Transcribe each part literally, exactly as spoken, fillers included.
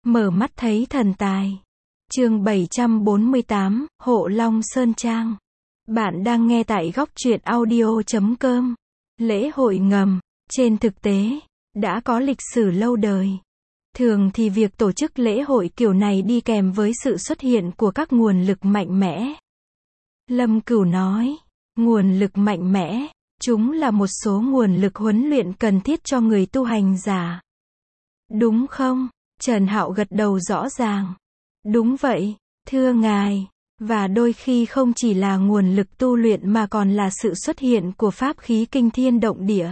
Mở mắt thấy thần tài. Chương bảy trăm bốn mươi tám, Hộ Long Sơn Trang. Bạn đang nghe tại góc truyện audio chấm com. Lễ hội ngầm, trên thực tế, đã có lịch sử lâu đời. Thường thì việc tổ chức lễ hội kiểu này đi kèm với sự xuất hiện của các nguồn lực mạnh mẽ. Lâm Cửu nói, nguồn lực mạnh mẽ, chúng là một số nguồn lực huấn luyện cần thiết cho người tu hành giả. Đúng không? Trần Hạo gật đầu rõ ràng. Đúng vậy, thưa ngài, và đôi khi không chỉ là nguồn lực tu luyện mà còn là sự xuất hiện của pháp khí kinh thiên động địa.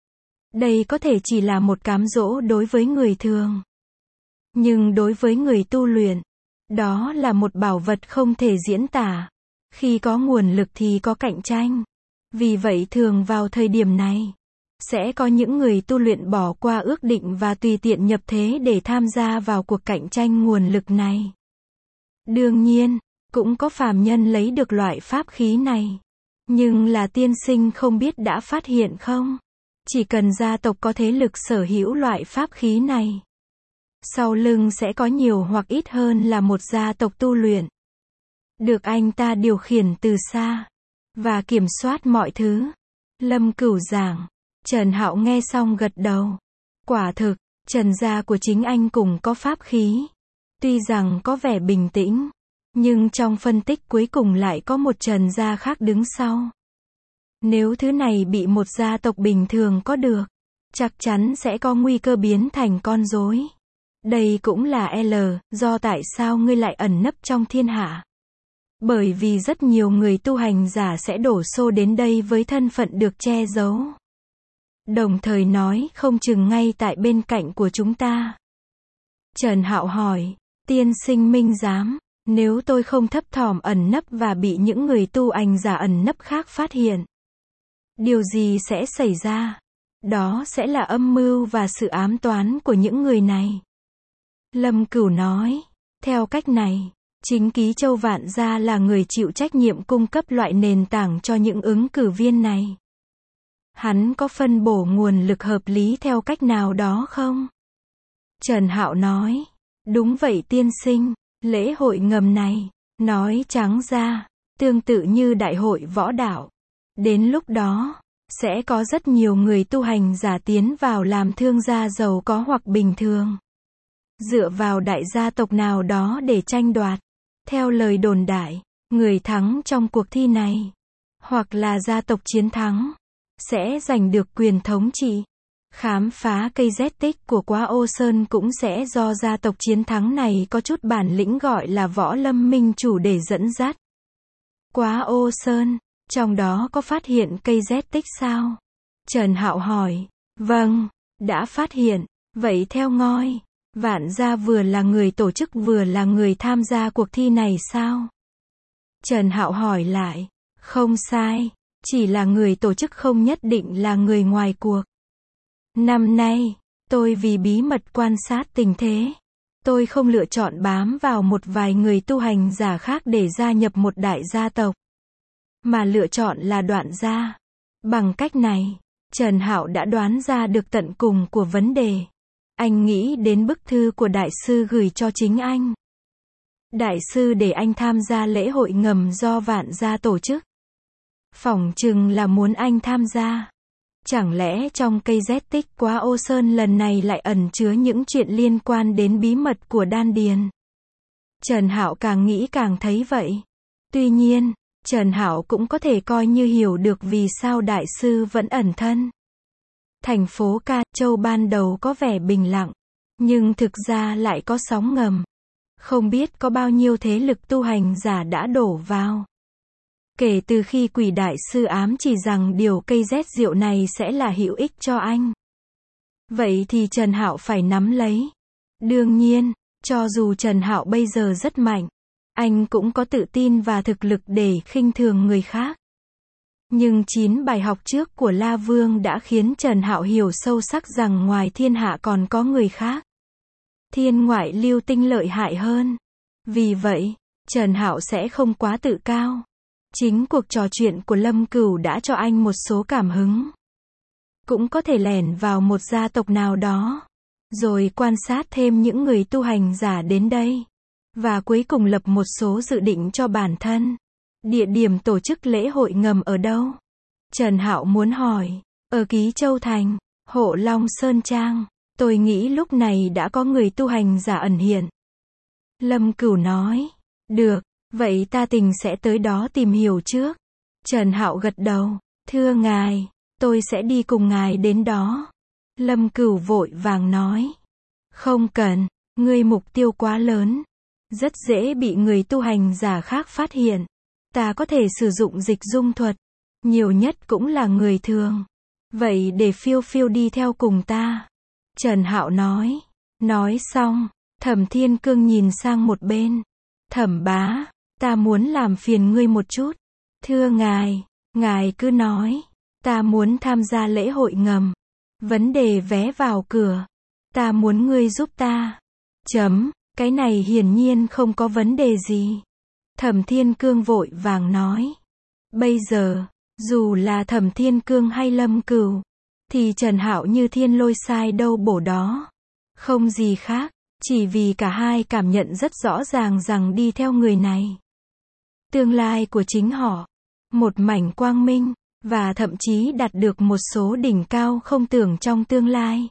Đây có thể chỉ là một cám dỗ đối với người thường. Nhưng đối với người tu luyện, đó là một bảo vật không thể diễn tả. Khi có nguồn lực thì có cạnh tranh. Vì vậy thường vào thời điểm này, sẽ có những người tu luyện bỏ qua ước định và tùy tiện nhập thế để tham gia vào cuộc cạnh tranh nguồn lực này. Đương nhiên, cũng có phàm nhân lấy được loại pháp khí này. Nhưng là tiên sinh không biết đã phát hiện không? Chỉ cần gia tộc có thế lực sở hữu loại pháp khí này, sau lưng sẽ có nhiều hoặc ít hơn là một gia tộc tu luyện. Được anh ta điều khiển từ xa, và kiểm soát mọi thứ. Lâm Cửu giảng. Trần Hạo nghe xong gật đầu. Quả thực, Trần gia của chính anh cùng có pháp khí. Tuy rằng có vẻ bình tĩnh, nhưng trong phân tích cuối cùng lại có một Trần gia khác đứng sau. Nếu thứ này bị một gia tộc bình thường có được, chắc chắn sẽ có nguy cơ biến thành con rối. Đây cũng là L, do tại sao ngươi lại ẩn nấp trong thiên hạ. Bởi vì rất nhiều người tu hành giả sẽ đổ xô đến đây với thân phận được che giấu. Đồng thời nói không chừng ngay tại bên cạnh của chúng ta. Trần Hạo hỏi, tiên sinh minh giám, nếu tôi không thấp thỏm ẩn nấp và bị những người tu hành giả ẩn nấp khác phát hiện, điều gì sẽ xảy ra? Đó sẽ là âm mưu và sự ám toán của những người này. Lâm Cửu nói, theo cách này, chính Ký Châu Vạn Gia là người chịu trách nhiệm cung cấp loại nền tảng cho những ứng cử viên này. Hắn có phân bổ nguồn lực hợp lý theo cách nào đó không? Trần Hạo nói, đúng vậy tiên sinh, lễ hội ngầm này, nói trắng ra, tương tự như đại hội võ đạo. Đến lúc đó, sẽ có rất nhiều người tu hành giả tiến vào làm thương gia giàu có hoặc bình thường. Dựa vào đại gia tộc nào đó để tranh đoạt. Theo lời đồn đại, người thắng trong cuộc thi này, hoặc là gia tộc chiến thắng, sẽ giành được quyền thống trị. Khám phá cây Z tích của Quá Ô Sơn cũng sẽ do gia tộc chiến thắng này có chút bản lĩnh gọi là Võ Lâm Minh Chủ để dẫn dắt. Quá Ô Sơn, trong đó có phát hiện cây Z tích sao? Trần Hạo hỏi. Vâng, đã phát hiện. Vậy theo ngôi, Vạn Gia vừa là người tổ chức vừa là người tham gia cuộc thi này sao? Trần Hạo hỏi lại. Không sai, chỉ là người tổ chức không nhất định là người ngoài cuộc. Năm nay, tôi vì bí mật quan sát tình thế, tôi không lựa chọn bám vào một vài người tu hành giả khác để gia nhập một đại gia tộc, mà lựa chọn là Đoạn gia. Bằng cách này, Trần Hạo đã đoán ra được tận cùng của vấn đề. Anh nghĩ đến bức thư của đại sư gửi cho chính anh. Đại sư để anh tham gia lễ hội ngầm do Vạn Gia tổ chức. Phỏng chừng là muốn anh tham gia. Chẳng lẽ trong cây Z tích Quá Ô Sơn lần này lại ẩn chứa những chuyện liên quan đến bí mật của đan điền? Trần Hạo càng nghĩ càng thấy vậy. Tuy nhiên, Trần Hạo cũng có thể coi như hiểu được vì sao đại sư vẫn ẩn thân. Thành phố Ca Châu ban đầu có vẻ bình lặng, nhưng thực ra lại có sóng ngầm. Không biết có bao nhiêu thế lực tu hành giả đã đổ vào. Kể từ khi Quỷ đại sư ám chỉ rằng điều cây Z rượu này sẽ là hữu ích cho anh. Vậy thì Trần Hạo phải nắm lấy. Đương nhiên, cho dù Trần Hạo bây giờ rất mạnh, anh cũng có tự tin và thực lực để khinh thường người khác. Nhưng chín bài học trước của La Vương đã khiến Trần Hạo hiểu sâu sắc rằng ngoài thiên hạ còn có người khác. Thiên ngoại lưu tinh lợi hại hơn. Vì vậy, Trần Hạo sẽ không quá tự cao. Chính cuộc trò chuyện của Lâm Cửu đã cho anh một số cảm hứng. Cũng có thể lẻn vào một gia tộc nào đó. rồi quan sát thêm những người tu hành giả đến đây. Và cuối cùng lập một số dự định cho bản thân. Địa điểm tổ chức lễ hội ngầm ở đâu? Trần Hạo muốn hỏi. Ở Ký Châu Thành, Hộ Long Sơn Trang. Tôi nghĩ lúc này đã có người tu hành giả ẩn hiện. Lâm Cửu nói. Được, vậy ta tình sẽ tới đó tìm hiểu trước. Trần Hạo gật đầu. Thưa ngài, tôi sẽ đi cùng ngài đến đó. Lâm Cửu vội vàng nói. Không cần, ngươi mục tiêu quá lớn. Rất dễ bị người tu hành giả khác phát hiện. Ta có thể sử dụng dịch dung thuật. Nhiều nhất cũng là người thường. Vậy để Phiêu Phiêu đi theo cùng ta. Trần Hạo nói. Nói xong, Thẩm Thiên Cương nhìn sang một bên. Thẩm bá, ta muốn làm phiền ngươi một chút. Thưa ngài, ngài cứ nói. Ta muốn tham gia lễ hội ngầm. Vấn đề vé vào cửa. Ta muốn ngươi giúp ta. Chấm, cái này hiển nhiên không có vấn đề gì. Thẩm Thiên Cương vội vàng nói. Bây giờ, dù là Thẩm Thiên Cương hay Lâm Cửu, thì Trần Hạo như thiên lôi sai đâu bổ đó. Không gì khác, chỉ vì cả hai cảm nhận rất rõ ràng rằng đi theo người này. Tương lai của chính họ, một mảnh quang minh, và thậm chí đạt được một số đỉnh cao không tưởng trong tương lai.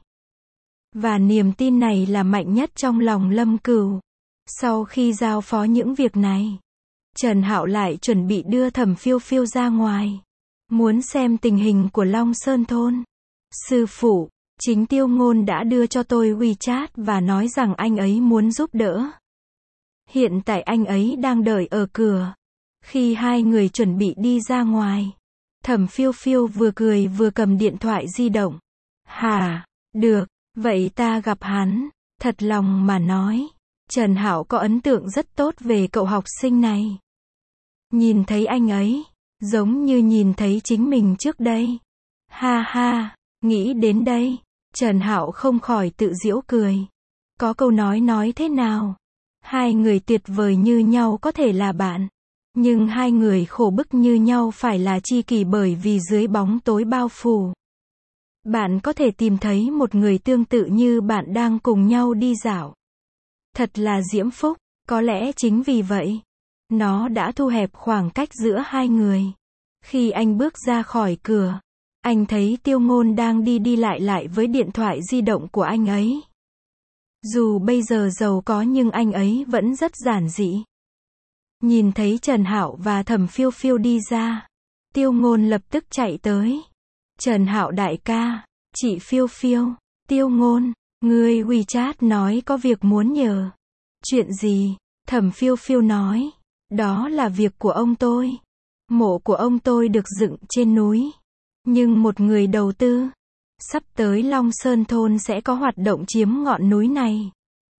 Và niềm tin này là mạnh nhất trong lòng Lâm Cửu. Sau khi giao phó những việc này, Trần Hạo lại chuẩn bị đưa Thẩm Phiêu Phiêu ra ngoài. Muốn xem tình hình của Long Sơn Thôn. Sư phụ, chính Tiêu Ngôn đã đưa cho tôi WeChat và nói rằng anh ấy muốn giúp đỡ. Hiện tại anh ấy đang đợi ở cửa. Khi hai người chuẩn bị đi ra ngoài, Thẩm Phiêu Phiêu vừa cười vừa cầm điện thoại di động. Hả, được, vậy ta gặp hắn. Thật lòng mà nói, Trần Hạo có ấn tượng rất tốt về cậu học sinh này. Nhìn thấy anh ấy, giống như nhìn thấy chính mình trước đây. Ha ha, nghĩ đến đây, Trần Hạo không khỏi tự giễu cười. Có câu nói nói thế nào? Hai người tuyệt vời như nhau có thể là bạn. Nhưng hai người khổ bức như nhau phải là tri kỷ bởi vì dưới bóng tối bao phủ. Bạn có thể tìm thấy một người tương tự như bạn đang cùng nhau đi dạo. Thật là diễm phúc, có lẽ chính vì vậy, nó đã thu hẹp khoảng cách giữa hai người. Khi anh bước ra khỏi cửa, anh thấy Tiêu Ngôn đang đi đi lại lại với điện thoại di động của anh ấy. Dù bây giờ giàu có nhưng anh ấy vẫn rất giản dị. Nhìn thấy Trần Hạo và Thẩm Phiêu Phiêu đi ra, Tiêu Ngôn lập tức chạy tới. Trần Hạo đại ca, chị Phiêu Phiêu, Tiêu Ngôn, ngươi WeChat nói có việc muốn nhờ. Chuyện gì? Thẩm Phiêu Phiêu nói. Đó là việc của ông tôi. Mộ của ông tôi được dựng trên núi. Nhưng một người đầu tư. Sắp tới Long Sơn Thôn sẽ có hoạt động chiếm ngọn núi này.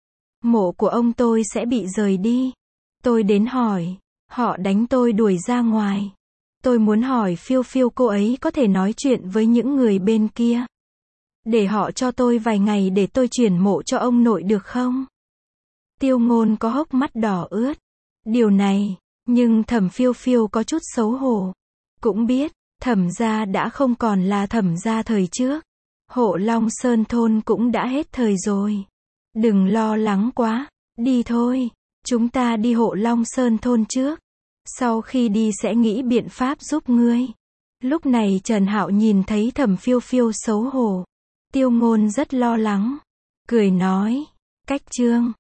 Mộ của ông tôi sẽ bị rời đi. Tôi đến hỏi. Họ đánh tôi đuổi ra ngoài. Tôi muốn hỏi Phiêu Phiêu cô ấy có thể nói chuyện với những người bên kia. Để họ cho tôi vài ngày để tôi chuyển mộ cho ông nội được không? Tiêu Ngôn có hốc mắt đỏ ướt. Điều này, nhưng Thẩm Phiêu Phiêu có chút xấu hổ. Cũng biết, Thẩm gia đã không còn là Thẩm gia thời trước. Hộ Long Sơn Thôn cũng đã hết thời rồi. Đừng lo lắng quá, đi thôi. Chúng ta đi Hộ Long Sơn Thôn trước. Sau khi đi sẽ nghĩ biện pháp giúp ngươi. Lúc này Trần Hạo nhìn thấy Thẩm Phiêu Phiêu xấu hổ. Tiêu Ngôn rất lo lắng. Cười nói, cách chương.